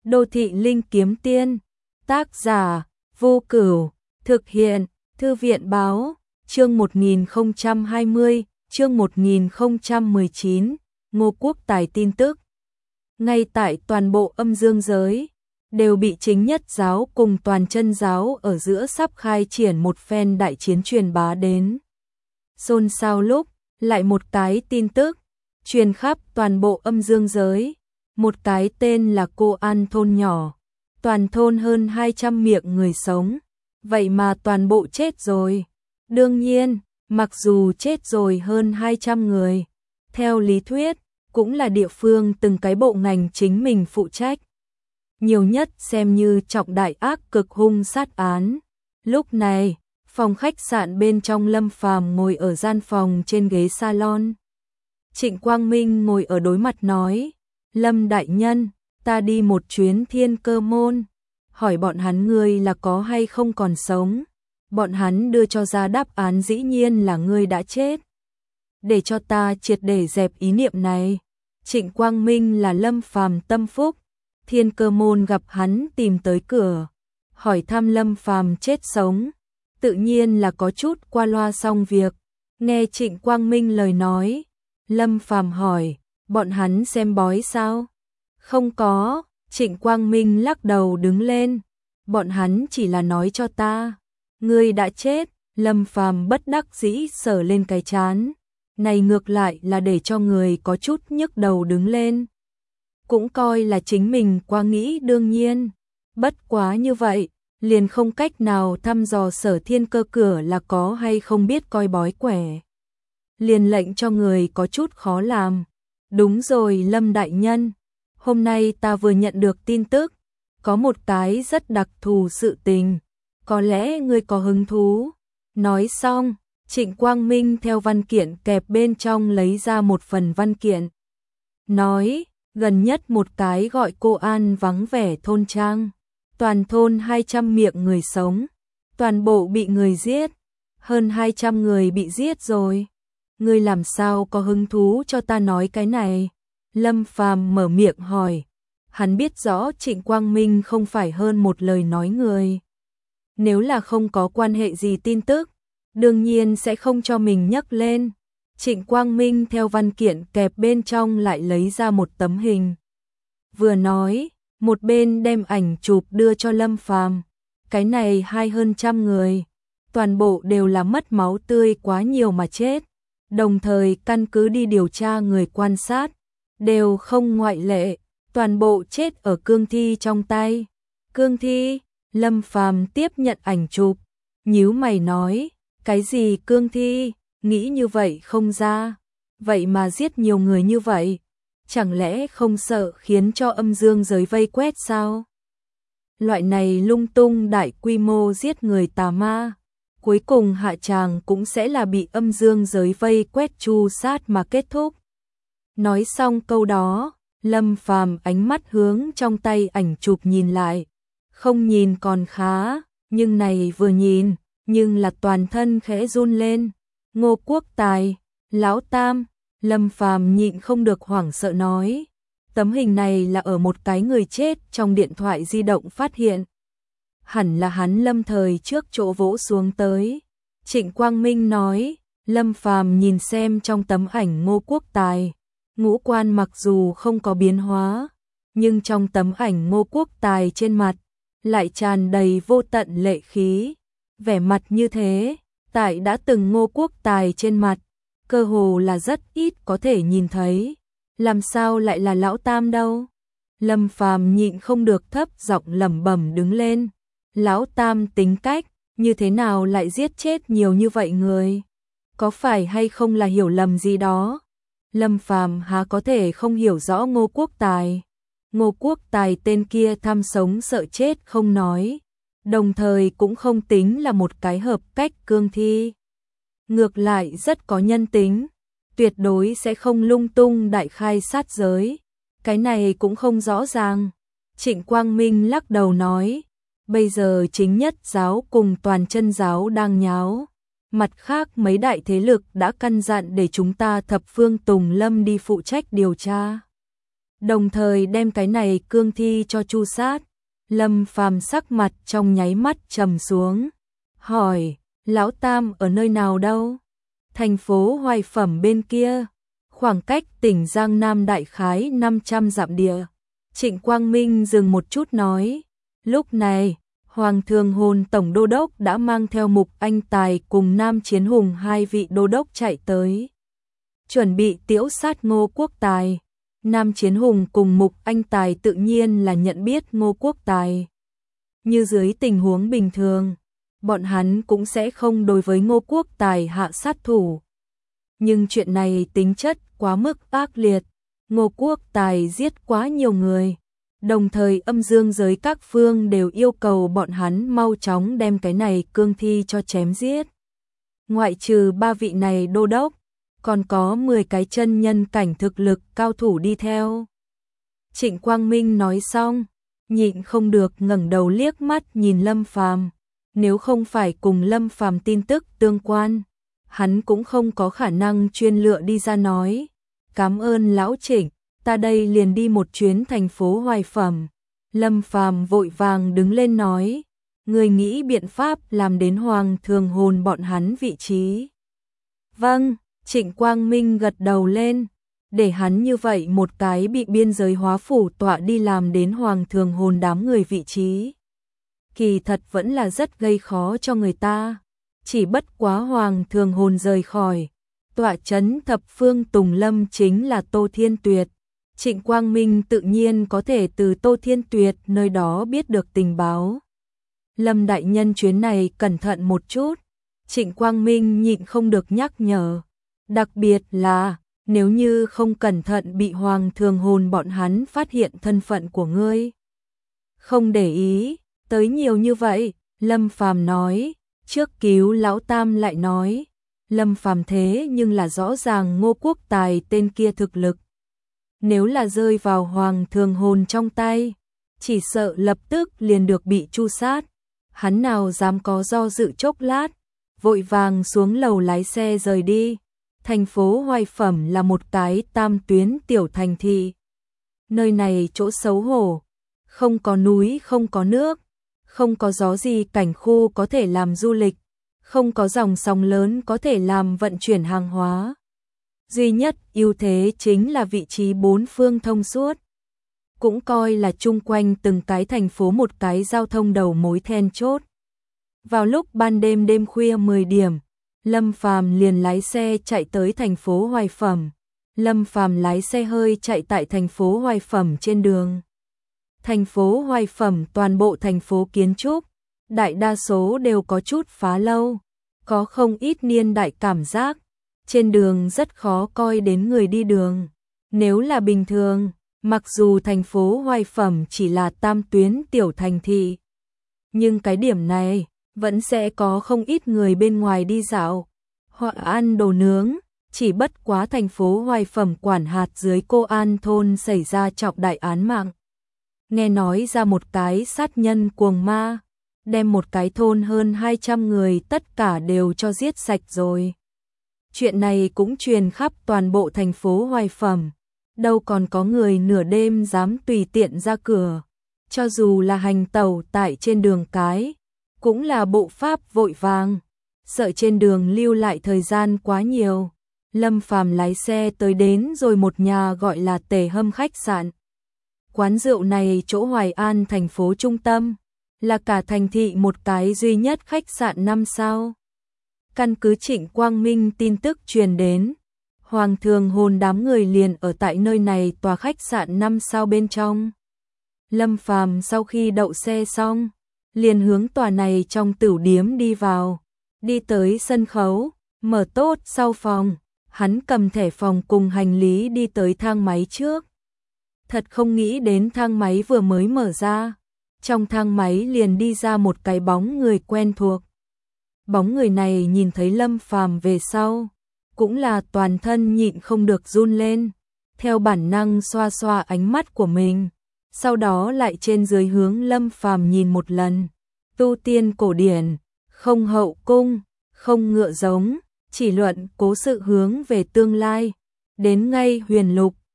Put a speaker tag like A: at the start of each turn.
A: Đô thị linh kiếm tiên, tác giả, Vô Cửu, thực hiện, Thư viện báo, chương 1020, chương 1019, Ngô Quốc Tài tin tức. Ngay tại toàn bộ âm dương giới, đều bị chính nhất giáo cùng toàn chân giáo ở giữa sắp khai triển một phen đại chiến truyền bá đến. Xôn xao lúc, lại một cái tin tức, truyền khắp toàn bộ âm dương giới. Một cái tên là Cô An thôn nhỏ, toàn thôn hơn 200 miệng người sống, vậy mà toàn bộ chết rồi. Đương nhiên, mặc dù chết rồi hơn 200 người, theo lý thuyết, cũng là địa phương từng cái bộ ngành chính mình phụ trách. Nhiều nhất xem như trọng đại ác cực hung sát án. Lúc này, phòng khách sạn bên trong Lâm Phàm ngồi ở gian phòng trên ghế salon. Trịnh Quang Minh ngồi ở đối mặt nói, Lâm đại nhân, ta đi một chuyến Thiên Cơ môn, hỏi bọn hắn ngươi là có hay không còn sống. Bọn hắn đưa cho ra đáp án dĩ nhiên là ngươi đã chết. Để cho ta triệt để dẹp ý niệm này. Trịnh Quang Minh là Lâm Phàm tâm phúc, Thiên Cơ môn gặp hắn tìm tới cửa, hỏi thăm Lâm Phàm chết sống, tự nhiên là có chút qua loa xong việc. Nghe Trịnh Quang Minh lời nói, Lâm Phàm hỏi, bọn hắn xem bói sao? Không có, Trịnh Quang Minh lắc đầu đứng lên, bọn hắn chỉ là nói cho ta, ngươi đã chết. Lâm Phàm bất đắc dĩ sờ lên cái trán, này ngược lại là để cho người có chút nhức đầu đứng lên. Cũng coi là chính mình quá nghĩ đương nhiên, bất quá như vậy, liền không cách nào thăm dò Sở Thiên Cơ cửa là có hay không biết coi bói quẻ. Liền lệnh cho người có chút khó làm. Đúng rồi Lâm đại nhân, hôm nay ta vừa nhận được tin tức, có một cái rất đặc thù sự tình, có lẽ ngươi có hứng thú. Nói xong, Trịnh Quang Minh theo văn kiện kẹp bên trong lấy ra một phần văn kiện. Nói, gần nhất một cái gọi Cô An vắng vẻ thôn trang, toàn thôn 200 miệng người sống, toàn bộ bị người giết, hơn 200 người bị giết rồi. Ngươi làm sao có hứng thú cho ta nói cái này? Lâm Phàm mở miệng hỏi. Hắn biết rõ Trịnh Quang Minh không phải hơn một lời nói người. Nếu là không có quan hệ gì tin tức, đương nhiên sẽ không cho mình nhắc lên. Trịnh Quang Minh theo văn kiện kẹp bên trong lại lấy ra một tấm hình. Vừa nói, một bên đem ảnh chụp đưa cho Lâm Phàm. Cái này hơn trăm người, toàn bộ đều là mất máu tươi quá nhiều mà chết. Đồng thời căn cứ đi điều tra người quan sát, đều không ngoại lệ, toàn bộ chết ở cương thi trong tay. Cương thi? Lâm Phàm tiếp nhận ảnh chụp, nhíu mày nói, cái gì cương thi, nghĩ như vậy không ra, vậy mà giết nhiều người như vậy, chẳng lẽ không sợ khiến cho âm dương giới vây quét sao? Loại này lung tung đại quy mô giết người tà ma, cuối cùng hạ tràng cũng sẽ là bị âm dương giới vây quét tru sát mà kết thúc. Nói xong câu đó, Lâm Phàm ánh mắt hướng trong tay ảnh chụp nhìn lại, không nhìn còn khá, nhưng này vừa nhìn, nhưng là toàn thân khẽ run lên. Ngô Quốc Tài, Lão Tam, Lâm Phàm nhịn không được hoảng sợ nói, tấm hình này là ở một cái người chết trong điện thoại di động phát hiện. Hẳn là hắn lâm thời trước chỗ vỗ xuống tới. Trịnh Quang Minh nói, Lâm Phàm nhìn xem trong tấm ảnh Ngô Quốc Tài, ngũ quan mặc dù không có biến hóa, nhưng trong tấm ảnh Ngô Quốc Tài trên mặt lại tràn đầy vô tận lệ khí. Vẻ mặt như thế, tại đã từng Ngô Quốc Tài trên mặt, cơ hồ là rất ít có thể nhìn thấy. Làm sao lại là Lão Tam đâu? Lâm Phàm nhịn không được thấp giọng lẩm bẩm đứng lên. Lão Tam tính cách, như thế nào lại giết chết nhiều như vậy người? Có phải hay không là hiểu lầm gì đó? Lâm Phàm há có thể không hiểu rõ Ngô Quốc Tài. Ngô Quốc Tài tên kia tham sống sợ chết không nói, đồng thời cũng không tính là một cái hợp cách cương thi. Ngược lại rất có nhân tính, tuyệt đối sẽ không lung tung đại khai sát giới. Cái này cũng không rõ ràng. Trịnh Quang Minh lắc đầu nói, bây giờ chính nhất giáo cùng toàn chân giáo đang nháo. Mặt khác mấy đại thế lực đã căn dặn để chúng ta thập phương Tùng Lâm đi phụ trách điều tra. đồng thời đem cái này cương thi cho tru sát. Lâm Phàm sắc mặt trong nháy mắt trầm xuống, hỏi, Lão Tam ở nơi nào đâu? Thành phố Hoài Phẩm bên kia, khoảng cách tỉnh Giang Nam đại khái 500 dặm địa. Trịnh Quang Minh dừng một chút nói, lúc này, Hoàng Thường Hồn Tổng Đô Đốc đã mang theo Mục Anh Tài cùng Nam Chiến Hùng hai vị đô đốc chạy tới. Chuẩn bị tiễu sát Ngô Quốc Tài. Nam Chiến Hùng cùng Mục Anh Tài tự nhiên là nhận biết Ngô Quốc Tài. Như dưới tình huống bình thường, bọn hắn cũng sẽ không đối với Ngô Quốc Tài hạ sát thủ. Nhưng chuyện này tính chất quá mức ác liệt, Ngô Quốc Tài giết quá nhiều người, đồng thời âm dương giới các phương đều yêu cầu bọn hắn mau chóng đem cái này cương thi cho chém giết. Ngoại trừ 3 vị này đô đốc, còn có 10 cái chân nhân cảnh thực lực cao thủ đi theo. Trịnh Quang Minh nói xong, nhịn không được ngẩng đầu liếc mắt nhìn Lâm Phàm. Nếu không phải cùng Lâm Phàm tin tức tương quan, hắn cũng không có khả năng chuyên lựa đi ra nói. Cảm ơn lão Trịnh, ta đây liền đi một chuyến thành phố Hoài Phẩm. Lâm Phàm vội vàng đứng lên nói, người nghĩ biện pháp làm đến Hoàng Thường Hồn bọn hắn vị trí. Vâng, Trịnh Quang Minh gật đầu lên, để hắn như vậy một cái bị biên giới hóa phủ tọa đi làm đến Hoàng Thường Hồn đám người vị trí. Kỳ thật vẫn là rất gây khó cho người ta, chỉ bất quá Hoàng Thường Hồn rời khỏi. Tọa chấn thập phương Tùng Lâm chính là Tô Thiên Tuyệt. Trịnh Quang Minh tự nhiên có thể từ Tô Thiên Tuyệt nơi đó biết được tình báo. Lâm đại nhân chuyến này cẩn thận một chút, Trịnh Quang Minh nhịn không được nhắc nhở. Đặc biệt là, nếu như không cẩn thận bị Hoàng Thường Hồn bọn hắn phát hiện thân phận của ngươi. Không để ý, tới nhiều như vậy, Lâm Phàm nói, trước cứu Lão Tam lại nói. Lâm Phàm thế nhưng là rõ ràng Ngô Quốc Tài tên kia thực lực. Nếu là rơi vào Hoàng Thường Hồn trong tay, chỉ sợ lập tức liền được bị tru sát. Hắn nào dám có do dự chốc lát, vội vàng xuống lầu lái xe rời đi. Thành phố Hoài Phẩm là một cái tam tuyến tiểu thành thị. Nơi này chỗ xấu hổ, không có núi không có nước, không có gió gì cảnh khu có thể làm du lịch, không có dòng sông lớn có thể làm vận chuyển hàng hóa. Duy nhất ưu thế chính là vị trí bốn phương thông suốt. Cũng coi là chung quanh từng cái thành phố một cái giao thông đầu mối then chốt. Vào lúc ban đêm đêm khuya 10 điểm, Lâm Phàm liền lái xe chạy tới thành phố Hoài Phẩm. Lâm Phàm lái xe hơi chạy tại thành phố Hoài Phẩm trên đường. Thành phố Hoài Phẩm toàn bộ thành phố kiến trúc, đại đa số đều có chút phá lâu, có không ít niên đại cảm giác. Trên đường rất khó coi đến người đi đường. Nếu là bình thường, mặc dù thành phố Hoài Phẩm chỉ là tam tuyến tiểu thành thị, nhưng cái điểm này vẫn sẽ có không ít người bên ngoài đi dạo, họ ăn đồ nướng. Chỉ bất quá thành phố Hoài Phẩm quản hạt dưới Cô An thôn xảy ra trọng đại án mạng. Nghe nói ra một cái sát nhân cuồng ma, đem một cái thôn hơn 200 người tất cả đều cho giết sạch rồi. Chuyện này cũng truyền khắp toàn bộ thành phố Hoài Phẩm, đâu còn có người nửa đêm dám tùy tiện ra cửa. Cho dù là hành tẩu tại trên đường cái, cũng là bộ pháp vội vàng, sợ trên đường lưu lại thời gian quá nhiều. Lâm Phàm lái xe tới đến rồi một nhà gọi là Tề Hâm khách sạn. Quán rượu này chỗ Hoài An thành phố trung tâm, là cả thành thị một cái duy nhất khách sạn 5 sao. Căn cứ Trịnh Quang Minh tin tức truyền đến, Hoàng Thường Hồn đám người liền ở tại nơi này tòa khách sạn 5 sao bên trong. Lâm Phàm sau khi đậu xe xong, liền hướng tòa này trong tửu điếm đi vào, đi tới sân khấu, mở tốt sau phòng, hắn cầm thẻ phòng cùng hành lý đi tới thang máy trước. Thật không nghĩ đến thang máy vừa mới mở ra, trong thang máy liền đi ra một cái bóng người quen thuộc. Bóng người này nhìn thấy Lâm Phàm về sau, cũng là toàn thân nhịn không được run lên, theo bản năng xoa xoa ánh mắt của mình, sau đó lại trên dưới hướng Lâm Phàm nhìn một lần. Tu tiên cổ điển, không hậu cung, không ngựa giống, chỉ luận cố sự hướng về tương lai, đến ngay huyền lục,